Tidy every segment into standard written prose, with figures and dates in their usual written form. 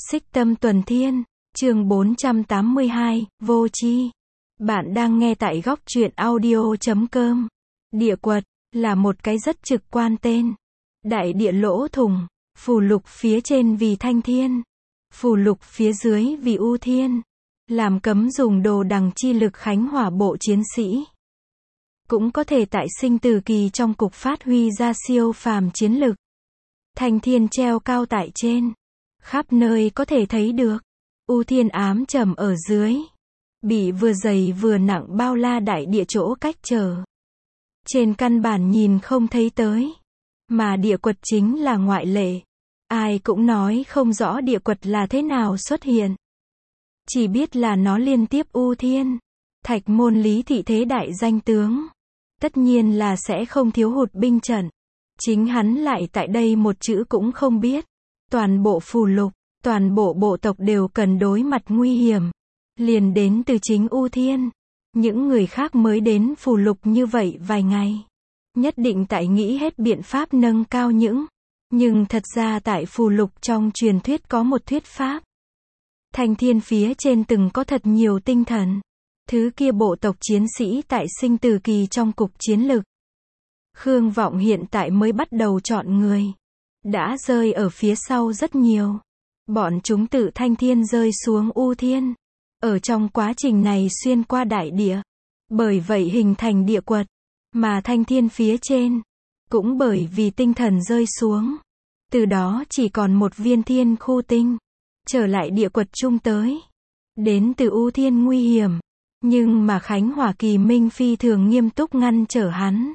Xích Tâm Tuần Thiên, chương 482, Vô Tri. Bạn đang nghe tại góc truyện audio.com. Địa quật là một cái rất trực quan tên. Đại địa lỗ thủng, phù lục phía trên vì thanh thiên, phù lục phía dưới vì u thiên. Làm cấm dùng đồ đằng chi lực khánh hỏa bộ chiến sĩ. Cũng có thể tại sinh tử kỳ trong cục phát huy ra siêu phàm chiến lực. Thanh thiên treo cao tại trên, khắp nơi có thể thấy được. U thiên ám trầm ở dưới, bị vừa dày vừa nặng bao la đại địa chỗ cách trở. Trên căn bản nhìn không thấy tới, mà địa quật chính là ngoại lệ. Ai cũng nói không rõ địa quật là thế nào xuất hiện. Chỉ biết là nó liên tiếp u thiên, Thạch Môn Lý Thị thế đại danh tướng. Tất nhiên là sẽ không thiếu hụt binh trận. Chính hắn lại tại đây một chữ cũng không biết. Toàn bộ phù lục, toàn bộ bộ tộc đều cần đối mặt nguy hiểm. Liền đến từ chính u thiên. Những người khác mới đến phù lục như vậy vài ngày. Nhất định tại nghĩ hết biện pháp nâng cao những. Nhưng thật ra tại phù lục trong truyền thuyết có một thuyết pháp. Thanh thiên phía trên từng có thật nhiều tinh thần. Thứ kia bộ tộc chiến sĩ tại sinh tử kỳ trong cục chiến lực. Khương Vọng hiện tại mới bắt đầu chọn người. Đã rơi ở phía sau rất nhiều. Bọn chúng tự thanh thiên rơi xuống u thiên. Ở trong quá trình này xuyên qua đại địa. Bởi vậy hình thành địa quật. Mà thanh thiên phía trên. Cũng bởi vì tinh thần rơi xuống. Từ đó chỉ còn một viên thiên khu tinh. Trở lại địa quật chung tới. Đến từ u thiên nguy hiểm. Nhưng mà Khánh Hỏa Kỳ Minh phi thường nghiêm túc ngăn trở hắn.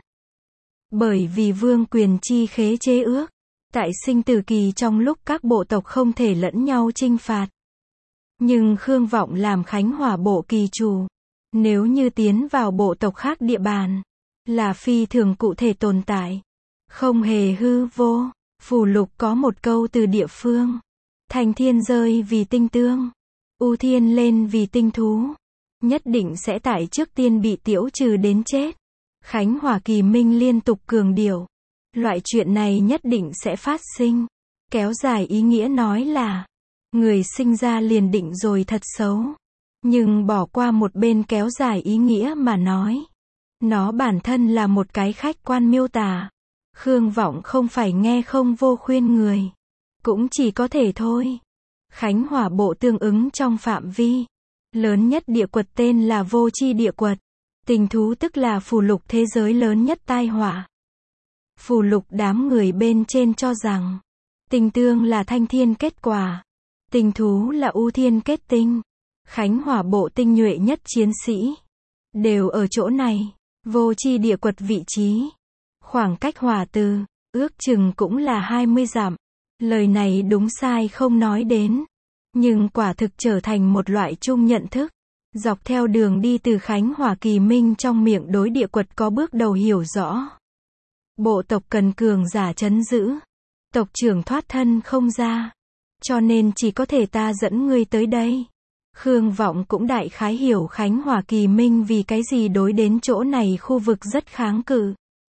Bởi vì vương quyền chi khế chế ước. Tại sinh tử kỳ trong lúc các bộ tộc không thể lẫn nhau chinh phạt. Nhưng Khương Vọng làm Khánh Hỏa bộ kỳ chủ. Nếu như tiến vào bộ tộc khác địa bàn. Là phi thường cụ thể tồn tại. Không hề hư vô. Phù lục có một câu từ địa phương. Thanh thiên rơi vì tinh tương. U thiên lên vì tinh thú. Nhất định sẽ tại trước tiên bị tiễu trừ đến chết. Khánh Hỏa Kỳ Minh liên tục cường điệu. Loại chuyện này nhất định sẽ phát sinh. Kéo dài ý nghĩa nói là. Người sinh ra liền định rồi thật xấu. Nhưng bỏ qua một bên kéo dài ý nghĩa mà nói. Nó bản thân là một cái khách quan miêu tả. Khương Vọng không phải nghe không vô khuyên người. Cũng chỉ có thể thôi. Khánh Hỏa bộ tương ứng trong phạm vi. Lớn nhất địa quật tên là Vô Tri địa quật. Tình thú tức là phù lục thế giới lớn nhất tai họa. Phù lục đám người bên trên cho rằng. Tình tương là thanh thiên kết quả. Tình thú là u thiên kết tinh. Khánh Hỏa bộ tinh nhuệ nhất chiến sĩ. Đều ở chỗ này. Vô Tri địa quật vị trí. Khoảng cách hỏa từ. Ước chừng cũng là 20 dặm. Lời này đúng sai không nói đến. Nhưng quả thực trở thành một loại chung nhận thức. Dọc theo đường đi từ Khánh Hỏa Kỳ Minh trong miệng đối địa quật có bước đầu hiểu rõ. Bộ tộc cần cường giả trấn giữ. Tộc trưởng thoát thân không ra. Cho nên chỉ có thể ta dẫn ngươi tới đây. Khương Vọng cũng đại khái hiểu Khánh Hỏa Kỳ Minh vì cái gì đối đến chỗ này khu vực rất kháng cự.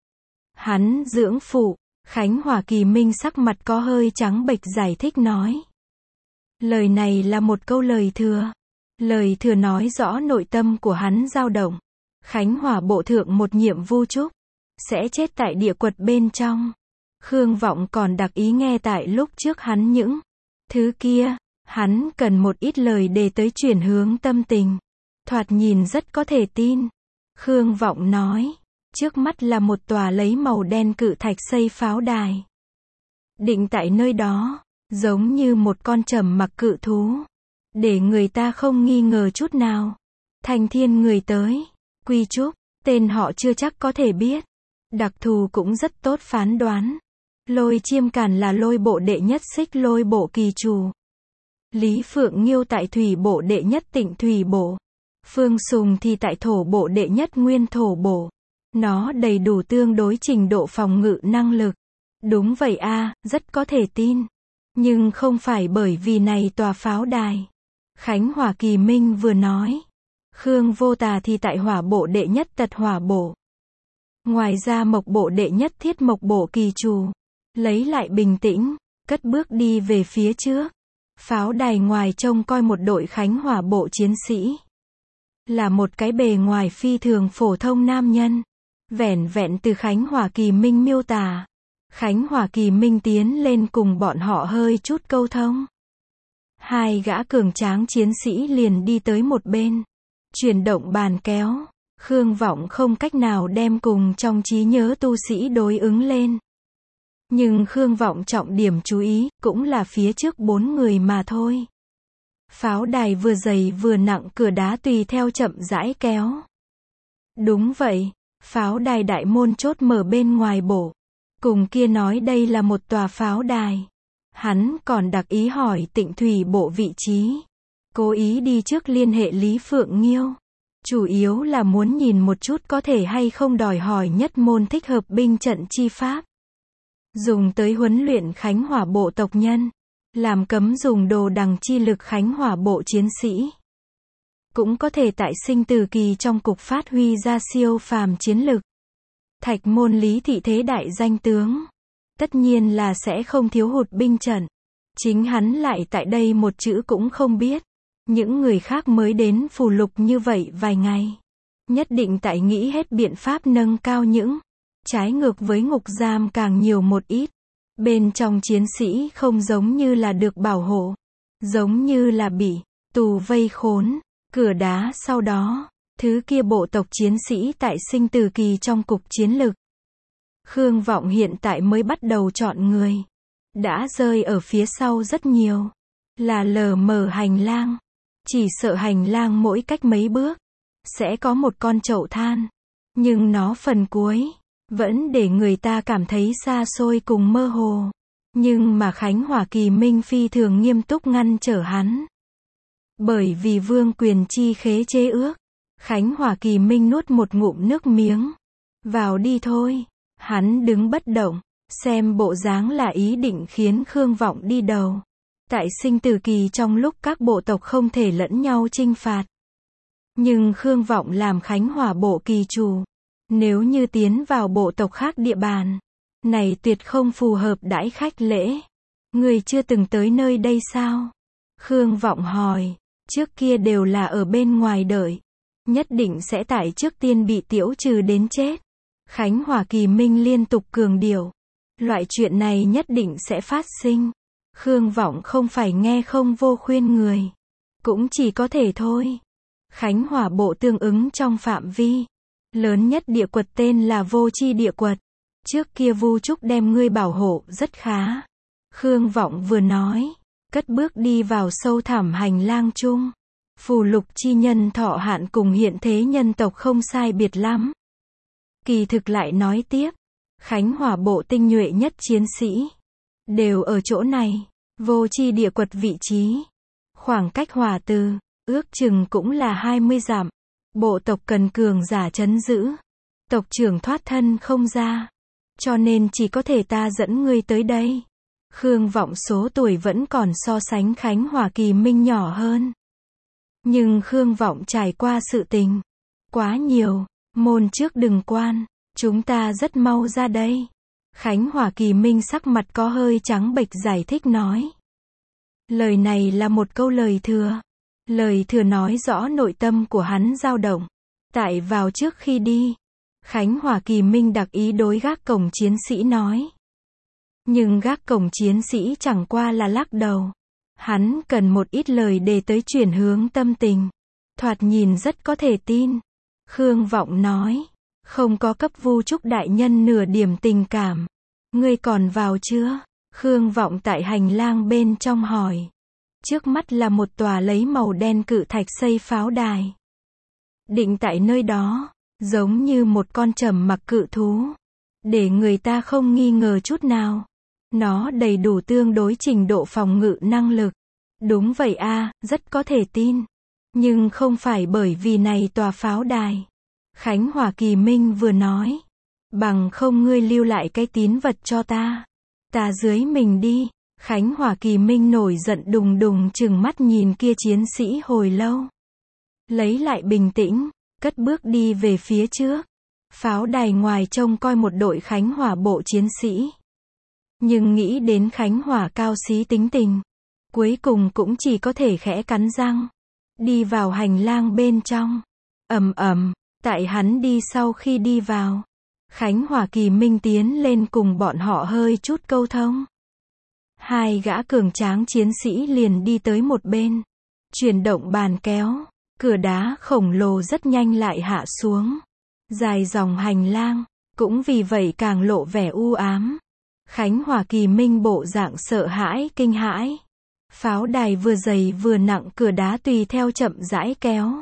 Hắn dưỡng phụ. Khánh Hỏa Kỳ Minh sắc mặt có hơi trắng bệch giải thích nói. Lời này là một câu lời thừa. Lời thừa nói rõ nội tâm của hắn dao động. Khánh Hỏa bộ thượng một nhiệm vu trúc. Sẽ chết tại địa quật bên trong. Khương Vọng còn đặc ý nghe tại lúc trước hắn những thứ kia. Hắn cần một ít lời để tới chuyển hướng tâm tình. Thoạt nhìn rất có thể tin. Khương Vọng nói. Trước mắt là một tòa lấy màu đen cự thạch xây pháo đài. Định tại nơi đó. Giống như một con trầm mặc cự thú. Để người ta không nghi ngờ chút nào. Thanh thiên người tới. Quy trúc. Tên họ chưa chắc có thể biết. Đặc thù cũng rất tốt phán đoán. Lôi Chiêm Càn là lôi bộ đệ nhất xích lôi bộ kỳ chủ. Lý Phượng Nghiêu tại thủy bộ đệ nhất tịnh thủy bộ. Phương Sùng thì tại thổ bộ đệ nhất nguyên thổ bộ. Nó đầy đủ tương đối trình độ phòng ngự năng lực. Đúng vậy a, rất có thể tin. Nhưng không phải bởi vì này tòa pháo đài. Khánh Hỏa Kỳ Minh vừa nói. Khương Vô Tà thì tại hỏa bộ đệ nhất tật hỏa bộ. Ngoài ra mộc bộ đệ nhất thiết mộc bộ kỳ chủ. Lấy lại bình tĩnh, cất bước đi về phía trước. Pháo đài ngoài trông coi một đội Khánh Hỏa bộ chiến sĩ. Là một cái bề ngoài phi thường phổ thông nam nhân. Vẻn vẹn từ Khánh Hỏa Kỳ Minh miêu tả. Khánh Hỏa Kỳ Minh tiến lên cùng bọn họ hơi chút câu thông. Hai gã cường tráng chiến sĩ liền đi tới một bên. Chuyển động bàn kéo. Khương Vọng không cách nào đem cùng trong trí nhớ tu sĩ đối ứng lên. Nhưng Khương Vọng trọng điểm chú ý, cũng là phía trước 4 người mà thôi. Pháo đài vừa dày vừa nặng, cửa đá tùy theo chậm rãi kéo. Đúng vậy, pháo đài đại môn chốt mở bên ngoài bộ. Cùng kia nói đây là một tòa pháo đài. Hắn còn đặc ý hỏi Tịnh Thủy bộ vị trí. Cố ý đi trước liên hệ Lý Phượng Nghiêu. Chủ yếu là muốn nhìn một chút có thể hay không đòi hỏi nhất môn thích hợp binh trận chi pháp. Dùng tới huấn luyện Khánh Hỏa bộ tộc nhân. Làm cấm dùng đồ đằng chi lực Khánh Hỏa bộ chiến sĩ. Cũng có thể tại sinh tử kỳ trong cục phát huy ra siêu phàm chiến lực. Thạch Môn Lý thị thế đại danh tướng. Tất nhiên là sẽ không thiếu hụt binh trận. Chính hắn lại tại đây một chữ cũng không biết. Những người khác mới đến phù lục như vậy vài ngày. Nhất định tại nghĩ hết biện pháp nâng cao những. Trái ngược với ngục giam càng nhiều một ít. Bên trong chiến sĩ không giống như là được bảo hộ. Giống như là bị tù vây khốn. Cửa đá sau đó. Thứ kia bộ tộc chiến sĩ tại sinh tử kỳ trong cục chiến lực. Khương Vọng hiện tại mới bắt đầu chọn người. Đã rơi ở phía sau rất nhiều. Là lờ mờ hành lang. Chỉ sợ hành lang mỗi cách mấy bước. Sẽ có một con chậu than. Nhưng nó phần cuối. Vẫn để người ta cảm thấy xa xôi cùng mơ hồ. Nhưng mà Khánh Hỏa Kỳ Minh phi thường nghiêm túc ngăn trở hắn. Bởi vì vương quyền chi khế chế ước. Khánh Hỏa Kỳ Minh nuốt một ngụm nước miếng. Vào đi thôi. Hắn đứng bất động. Xem bộ dáng là ý định khiến Khương Vọng đi đầu. Tại sinh tử kỳ trong lúc các bộ tộc không thể lẫn nhau chinh phạt. Nhưng Khương Vọng làm Khánh Hỏa bộ kỳ chủ. Nếu như tiến vào bộ tộc khác địa bàn. Này tuyệt không phù hợp đãi khách lễ. Người chưa từng tới nơi đây sao? Khương Vọng hỏi. Trước kia đều là ở bên ngoài đợi. Nhất định sẽ tại trước tiên bị tiễu trừ đến chết. Khánh Hỏa Kỳ Minh liên tục cường điệu. Loại chuyện này nhất định sẽ phát sinh. Khương Vọng không phải nghe không vô khuyên người. Cũng chỉ có thể thôi. Khánh Hỏa bộ tương ứng trong phạm vi. Lớn nhất địa quật tên là Vô Chi địa quật. Trước kia Vu Trúc đem ngươi bảo hộ rất khá. Khương Vọng vừa nói. Cất bước đi vào sâu thẳm hành lang chung. Phù lục chi nhân thọ hạn cùng hiện thế nhân tộc không sai biệt lắm. Kỳ thực lại nói tiếp. Khánh Hỏa bộ tinh nhuệ nhất chiến sĩ. Đều ở chỗ này. Vô Chi địa quật vị trí. Khoảng cách Hỏa Từ. Ước chừng cũng là 20 dặm. Bộ tộc cần cường giả trấn giữ. Tộc trưởng thoát thân không ra. Cho nên chỉ có thể ta dẫn ngươi tới đây. Khương Vọng số tuổi vẫn còn so sánh Khánh Hỏa Kỳ Minh nhỏ hơn. Nhưng Khương Vọng trải qua sự tình. Quá nhiều. Môn trước đừng quan. Chúng ta rất mau ra đây. Khánh Hỏa Kỳ Minh sắc mặt có hơi trắng bệch giải thích nói. Lời này là một câu lời thừa. Lời thừa nói rõ nội tâm của hắn dao động. Tại vào trước khi đi. Khánh Hỏa Kỳ Minh đặc ý đối gác cổng chiến sĩ nói. Nhưng gác cổng chiến sĩ chẳng qua là lắc đầu. Hắn cần một ít lời để tới chuyển hướng tâm tình. Thoạt nhìn rất có thể tin. Khương Vọng nói. Không có cấp Vu Trúc đại nhân nửa điểm tình cảm. Ngươi còn vào chưa? Khương Vọng tại hành lang bên trong hỏi. Trước mắt là một tòa lấy màu đen cự thạch xây pháo đài. Định tại nơi đó. Giống như một con trầm mặc cự thú. Để người ta không nghi ngờ chút nào. Nó đầy đủ tương đối trình độ phòng ngự năng lực. Đúng vậy a, rất có thể tin. Nhưng không phải bởi vì này tòa pháo đài. Khánh Hỏa Kỳ Minh vừa nói. Bằng không ngươi lưu lại cái tín vật cho ta. Ta dưới mình đi. Khánh Hỏa Kỳ Minh nổi giận đùng đùng trừng mắt nhìn kia chiến sĩ hồi lâu. Lấy lại bình tĩnh. Cất bước đi về phía trước. Pháo đài ngoài trông coi một đội Khánh Hỏa bộ chiến sĩ. Nhưng nghĩ đến Khánh Hỏa cao xí tính tình. cuối cùng cũng chỉ có thể khẽ cắn răng, đi vào hành lang bên trong. Ầm ầm, tại hắn đi sau khi đi vào, Khánh Hòa Kỳ Minh tiến lên cùng bọn họ hơi chút câu thông. Hai gã cường tráng chiến sĩ liền đi tới một bên, chuyển động bàn kéo, cửa đá khổng lồ rất nhanh lại hạ xuống. Dài dòng hành lang, cũng vì vậy càng lộ vẻ u ám. Khánh Hòa Kỳ Minh bộ dạng sợ hãi kinh hãi. Pháo đài vừa dày vừa nặng, cửa đá tùy theo chậm rãi kéo.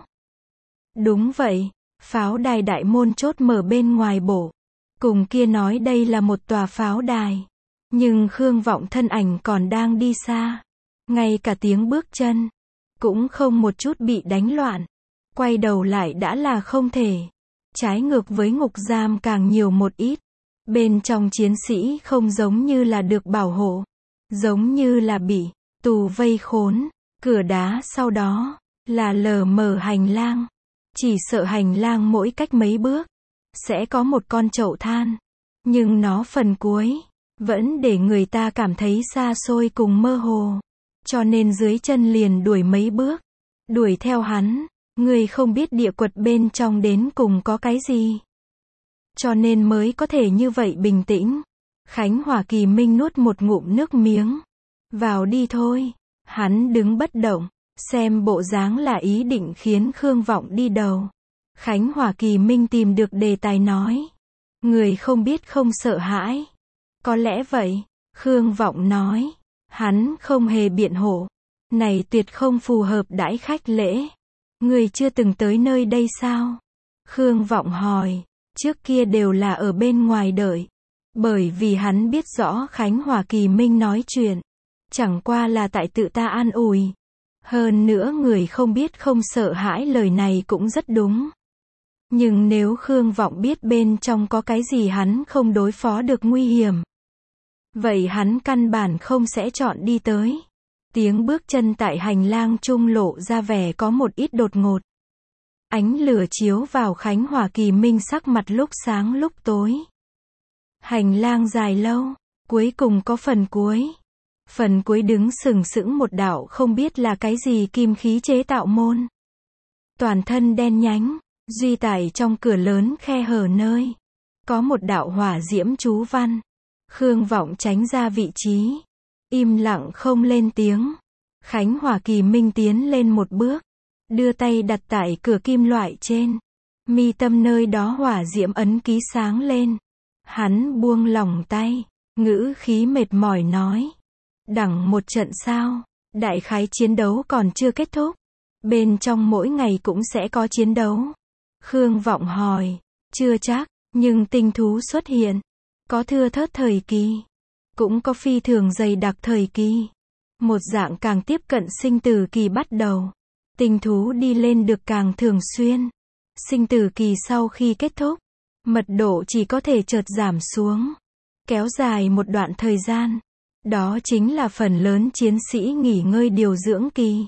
Đúng vậy, pháo đài đại môn chốt mở bên ngoài bổ. Cùng kia nói đây là một tòa pháo đài. Nhưng Khương Vọng thân ảnh còn đang đi xa. Ngay cả tiếng bước chân, cũng không một chút bị đánh loạn. Quay đầu lại đã là không thể. Trái ngược với ngục giam càng nhiều một ít. Bên trong chiến sĩ không giống như là được bảo hộ. Giống như là bị tù vây khốn. Cửa đá sau đó là lờ mờ hành lang. Chỉ sợ hành lang mỗi cách mấy bước sẽ có một con chậu than. Nhưng nó phần cuối vẫn để người ta cảm thấy xa xôi cùng mơ hồ. Cho nên dưới chân liền đuổi mấy bước. Đuổi theo hắn. Người không biết địa quật bên trong đến cùng có cái gì. Cho nên mới có thể như vậy bình tĩnh. Khánh Hòa Kỳ Minh nuốt một ngụm nước miếng. Vào đi thôi. Hắn đứng bất động. Xem bộ dáng là ý định khiến Khương Vọng đi đầu. Khánh Hòa Kỳ Minh tìm được đề tài nói. Người không biết không sợ hãi. Có lẽ vậy. Khương Vọng nói. Hắn không hề biện hộ. Này tuyệt không phù hợp đãi khách lễ. Người chưa từng tới nơi đây sao? Khương Vọng hỏi. Trước kia đều là ở bên ngoài đợi. Bởi vì hắn biết rõ Khánh Hòa Kỳ Minh nói chuyện. Chẳng qua là tại tự ta an ủi. Hơn nữa người không biết không sợ hãi lời này cũng rất đúng. Nhưng nếu Khương Vọng biết bên trong có cái gì hắn không đối phó được nguy hiểm. Vậy hắn căn bản không sẽ chọn đi tới. Tiếng bước chân tại hành lang trung lộ ra vẻ có một ít đột ngột. Ánh lửa chiếu vào Khánh Hòa Kỳ Minh sắc mặt lúc sáng lúc tối. Hành lang dài lâu, cuối cùng có phần cuối. Phần cuối đứng sừng sững một đạo không biết là cái gì kim khí chế tạo môn. Toàn thân đen nhánh, duy tại trong cửa lớn khe hở nơi. Có một đạo hỏa diễm chú văn. Khương Vọng tránh ra vị trí. Im lặng không lên tiếng. Khánh Hòa Kỳ Minh tiến lên một bước. Đưa tay đặt tại cửa kim loại trên. Mi tâm nơi đó hỏa diễm ấn ký sáng lên. Hắn buông lỏng tay. Ngữ khí mệt mỏi nói. Đẳng một trận sao? Đại khái chiến đấu còn chưa kết thúc. Bên trong mỗi ngày cũng sẽ có chiến đấu. Khương Vọng hỏi. Chưa chắc, nhưng tinh thú xuất hiện. Có thưa thớt thời kỳ. Cũng có phi thường dày đặc thời kỳ. Một dạng càng tiếp cận sinh tử kỳ bắt đầu. Tinh thú đi lên được càng thường xuyên. Sinh tử kỳ sau khi kết thúc, mật độ chỉ có thể chợt giảm xuống. Kéo dài một đoạn thời gian. Đó chính là phần lớn chiến sĩ nghỉ ngơi điều dưỡng kỳ.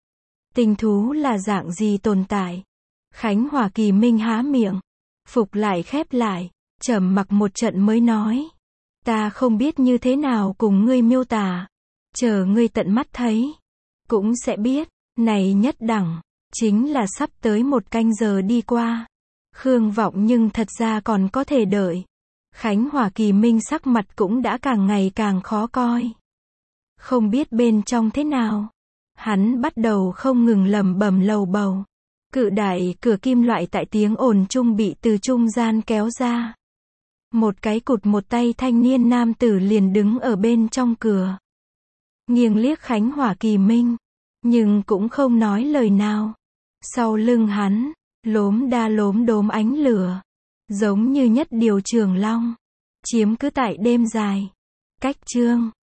Tinh thú là dạng gì tồn tại? Khánh Hòa Kỳ Minh há miệng. Phục lại khép lại. Trầm mặc một trận mới nói. Ta không biết như thế nào cùng ngươi miêu tả. Chờ ngươi tận mắt thấy. Cũng sẽ biết. Này nhất đẳng. Chính là sắp tới 1 canh giờ đi qua. Khương Vọng nhưng thật ra còn có thể đợi. Khánh Hòa Kỳ Minh sắc mặt cũng đã càng ngày càng khó coi. Không biết bên trong thế nào. Hắn bắt đầu không ngừng lẩm bẩm lầu bầu. Cự đại cửa kim loại tại tiếng ồn chung bị từ trung gian kéo ra. Một cái cụt một tay thanh niên nam tử liền đứng ở bên trong cửa. Nghiêng liếc Khánh Hòa Kỳ Minh. Nhưng cũng không nói lời nào. Sau lưng hắn, lốm đa lốm đốm ánh lửa. Giống như nhất điều trường long. Chiếm cứ tại đêm dài. Cách chương